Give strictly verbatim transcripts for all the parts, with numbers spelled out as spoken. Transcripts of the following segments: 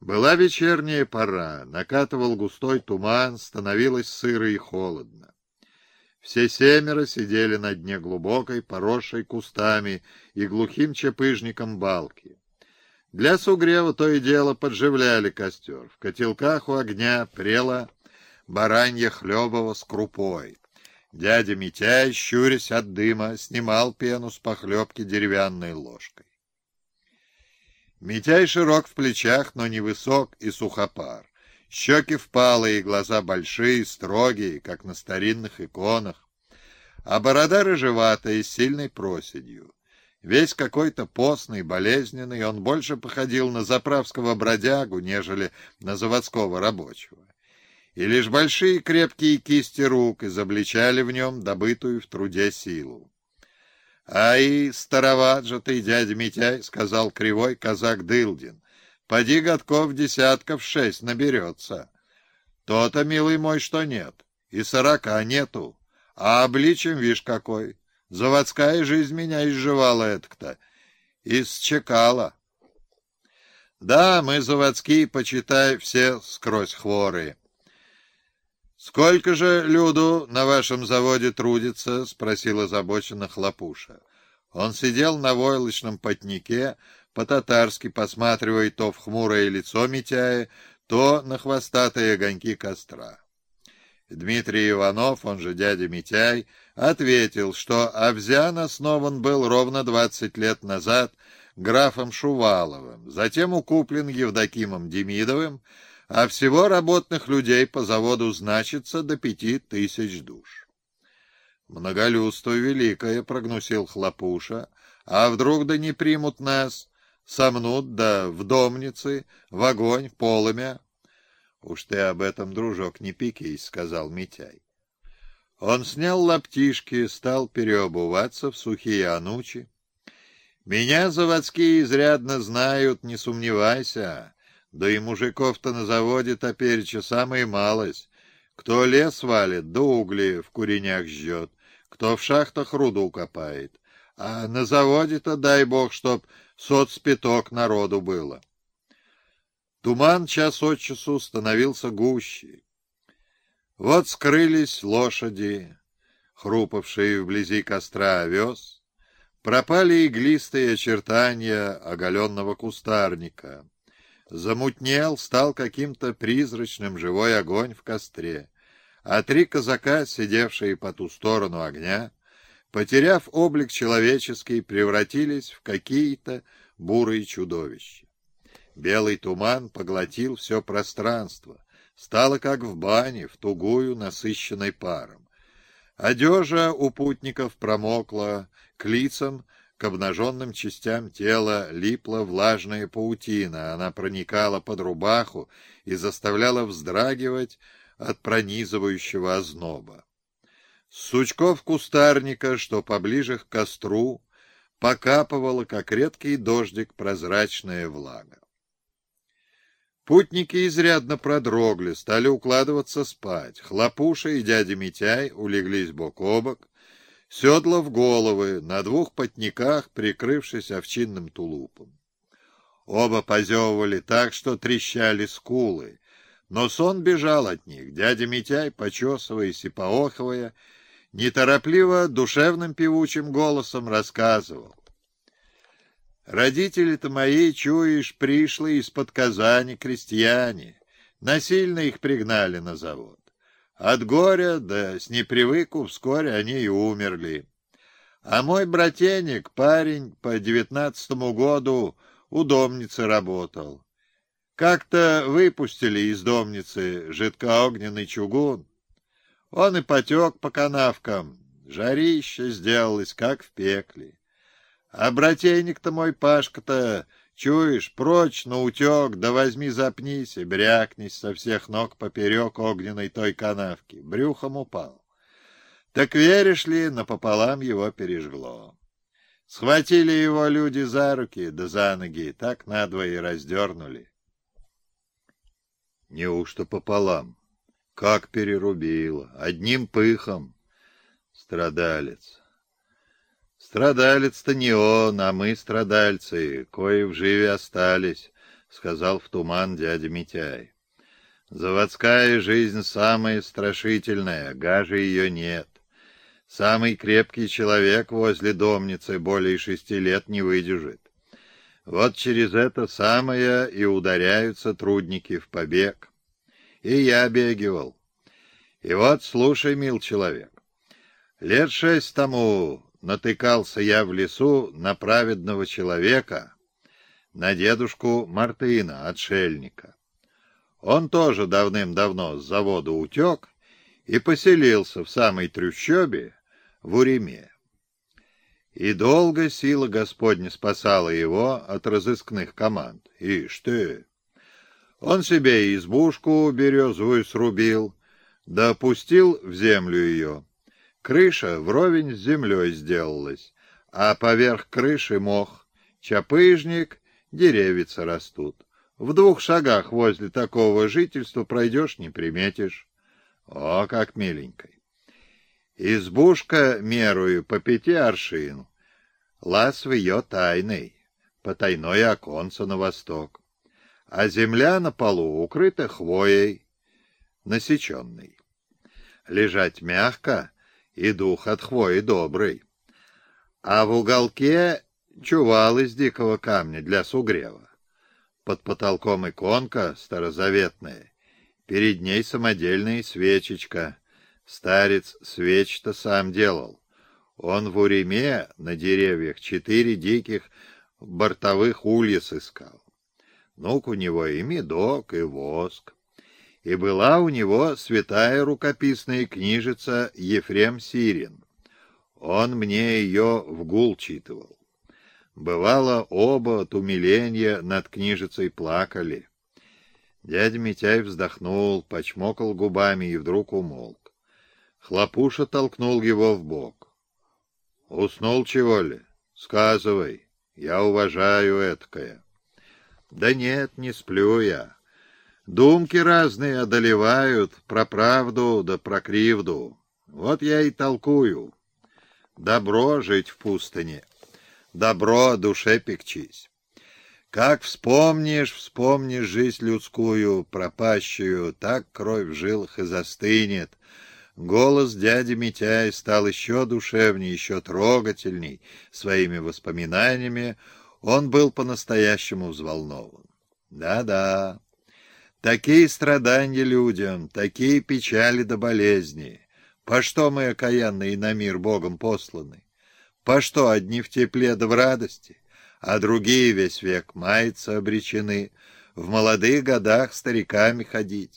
Была вечерняя пора, накатывал густой туман, становилось сыро и холодно. Все семеро сидели на дне глубокой, поросшей кустами и глухим чапыжником балки. Для сугрева то и дело подживляли костер. В котелках у огня прела баранья хлебова с крупой. Дядя Митяй, щурясь от дыма, снимал пену с похлебки деревянной ложкой. Митяй широк в плечах, но невысок и сухопар. Щеки впалые, глаза большие, строгие, как на старинных иконах. А борода рыжеватая, с сильной проседью. Весь какой-то постный, болезненный, он больше походил на заправского бродягу, нежели на заводского рабочего. И лишь большие крепкие кисти рук изобличали в нем добытую в труде силу. — Ай, староват же ты, дядя Митяй, — сказал кривой казак Дылдин. — Поди годков десятков шесть наберется. То-то, милый мой, что нет. И сорока нету. А обличием, вишь, какой. Заводская жизнь меня изживала этак-то. Исчекала. Да, мы заводские, почитай, все скрозь хворые. «Сколько же люду на вашем заводе трудится?» — спросил озабоченно Хлопуша. Он сидел на войлочном потнике, по-татарски посматривая то в хмурое лицо Митяя, то на хвостатые огоньки костра. Дмитрий Иванов, он же дядя Митяй, ответил, что Овзян основан был ровно двадцать лет назад графом Шуваловым, затем укуплен Евдокимом Демидовым, а всего работных людей по заводу значится до пяти тысяч душ. «Многолюдство великое», — прогнусил Хлопуша, — «а вдруг да не примут нас, сомнут да в домницы, в огонь, полымя?» «Уж ты об этом, дружок, не пекись», — сказал Митяй. Он снял лаптишки, стал переобуваться в сухие анучи. «Меня заводские изрядно знают, не сомневайся». Да и мужиков-то на заводе топереча самая малость. Кто лес валит, да угли в куренях жжет, кто в шахтах руду копает. А на заводе-то, дай бог, чтоб соцпяток народу было. Туман час от часу становился гуще. Вот скрылись лошади, хрупавшие вблизи костра овес, пропали иглистые очертания оголенного кустарника. Замутнел, стал каким-то призрачным живой огонь в костре, а три казака, сидевшие по ту сторону огня, потеряв облик человеческий, превратились в какие-то бурые чудовища. Белый туман поглотил все пространство, стало как в бане, в тугую, насыщенной паром. Одежа у путников промокла, к лицам, к обнаженным частям тела липла влажная паутина, она проникала под рубаху и заставляла вздрагивать от пронизывающего озноба. С сучков кустарника, что поближе к костру, покапывала, как редкий дождик, прозрачная влага. Путники изрядно продрогли, стали укладываться спать. Хлопуша и дядя Митяй улеглись бок о бок, седла в головы, на двух потниках, прикрывшись овчинным тулупом. Оба позевывали так, что трещали скулы, но сон бежал от них. Дядя Митяй, почесываясь и поохивая, неторопливо, душевным певучим голосом рассказывал. «Родители-то мои, чуешь, пришли из-под Казани крестьяне, насильно их пригнали на завод. От горя, да с непривыку, вскоре они и умерли. А мой брательник, парень, по девятнадцатому году у домницы работал. Как-то выпустили из домницы жидкоогненный чугун. Он и потек по канавкам, жарище сделалось, как в пекле. А брательник-то мой Пашка-то, чуешь, прочь наутек, да возьми запнись и брякнись со всех ног поперек огненной той канавки. Брюхом упал. Так веришь ли, напополам его пережгло. Схватили его люди за руки да за ноги, так надвое и раздернули. Неужто пополам? Как перерубило? Одним пыхом. Страдалец. Страдалец-то не он, а мы страдальцы, кои в живе остались, — сказал в туман дядя Митяй. Заводская жизнь самая страшительная, гаже ее нет. Самый крепкий человек возле домницы более шести лет не выдержит. Вот через это самое и ударяются трудники в побег. И я бегивал. И вот, слушай, мил человек, лет шесть тому натыкался я в лесу на праведного человека, на дедушку Мартына, отшельника. Он тоже давным-давно с завода утек и поселился в самой трущобе в Уреме. И долго сила Господня спасала его от разыскных команд. Ишь ты! Он себе избушку березовую срубил, да опустил в землю ее. Крыша вровень с землей сделалась, а поверх крыши мох, чапыжник, деревица растут. В двух шагах возле такого жительства пройдешь, не приметишь. О, как миленькой! Избушка мерую по пяти аршин, лаз в ее тайной, потайное оконце на восток, а земля на полу укрыта хвоей, насеченной. Лежать мягко, и дух от хвои добрый. А в уголке чувал из дикого камня для сугрева. Под потолком иконка старозаветная, перед ней самодельная свечечка. Старец свеч-то сам делал. Он в Уреме на деревьях четыре диких бортовых улья сыскал. Ну-ка у него и медок, и воск. И была у него святая рукописная книжица Ефрем Сирин. Он мне ее в гул читывал. Бывало, оба от умиления над книжицей плакали. Дядя Митяй вздохнул, почмокал губами и вдруг умолк. Хлопуша толкнул его в бок. — Уснул, чего ли? Сказывай, я уважаю эткое. — Да нет, не сплю я. Думки разные одолевают про правду да про кривду. Вот я и толкую. Добро жить в пустыне, добро душе пекчись. Как вспомнишь, вспомнишь жизнь людскую, пропащую, так кровь в жилах и застынет. Голос дяди Митяя стал еще душевней, еще трогательней своими воспоминаниями. Он был по-настоящему взволнован. Да-да, такие страдания людям, такие печали да болезни. По что мы, окаянные, на мир Богом посланы? По что одни в тепле да в радости, а другие весь век маяться обречены, в молодых годах стариками ходить?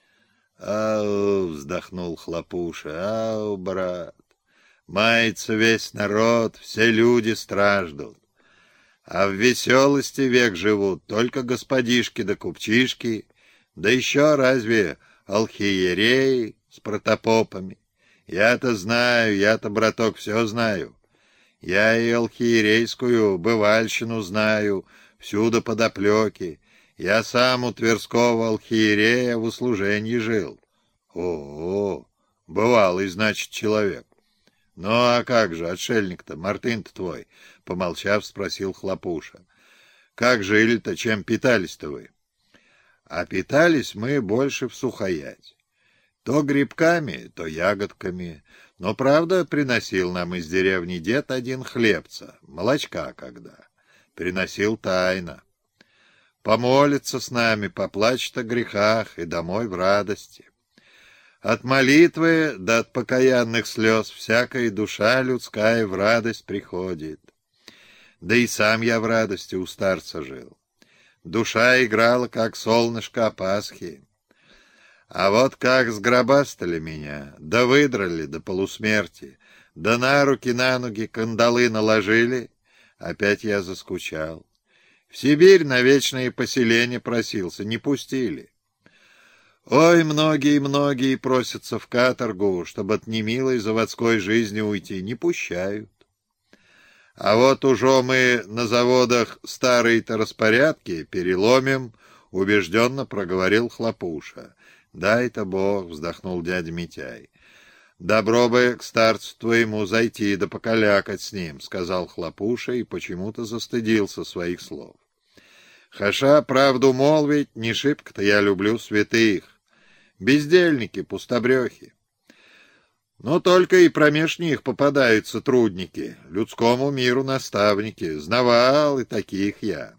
«Ау!» — вздохнул Хлопуша. «Ау, брат! Мается весь народ, все люди страждут. А в веселости век живут только господишки да купчишки, да еще разве алхиереи с протопопами. Я-то знаю, я-то, браток, все знаю. Я и алхиерейскую бывальщину знаю, всюду подоплеки. Я сам у Тверского алхиерея в услужении жил. О, бывалый, значит, человек. Ну, а как же, отшельник-то, Мартын-то твой, помолчав, спросил Хлопуша. Как жили-то, чем питались-то вы? А питались мы больше в сухоять. То грибками, то ягодками. Но, правда, приносил нам из деревни дед один хлебца, молочка когда. Приносил тайно. Помолится с нами, поплачет о грехах и домой в радости. От молитвы да от покаянных слез всякая душа людская в радость приходит. Да и сам я в радости у старца жил. Душа играла, как солнышко Пасхи. А вот как сгробастали меня, да выдрали до полусмерти, да на руки, на ноги кандалы наложили, опять я заскучал. В Сибирь на вечное поселение просился, не пустили. Ой, многие-многие просятся в каторгу, чтобы от немилой заводской жизни уйти, не пущают. А вот уже мы на заводах старые-то распорядки переломим, убежденно проговорил Хлопуша. Дай-то Бог, вздохнул дядя Митяй. Добро бы к старцу твоему зайти да покалякать с ним, сказал Хлопуша и почему-то застыдился своих слов. Хаша правду молвить, не шибко-то я люблю святых. Бездельники, пустобрехи. Но только и промеж них попадаются трудники, людскому миру наставники, знавал и таких я.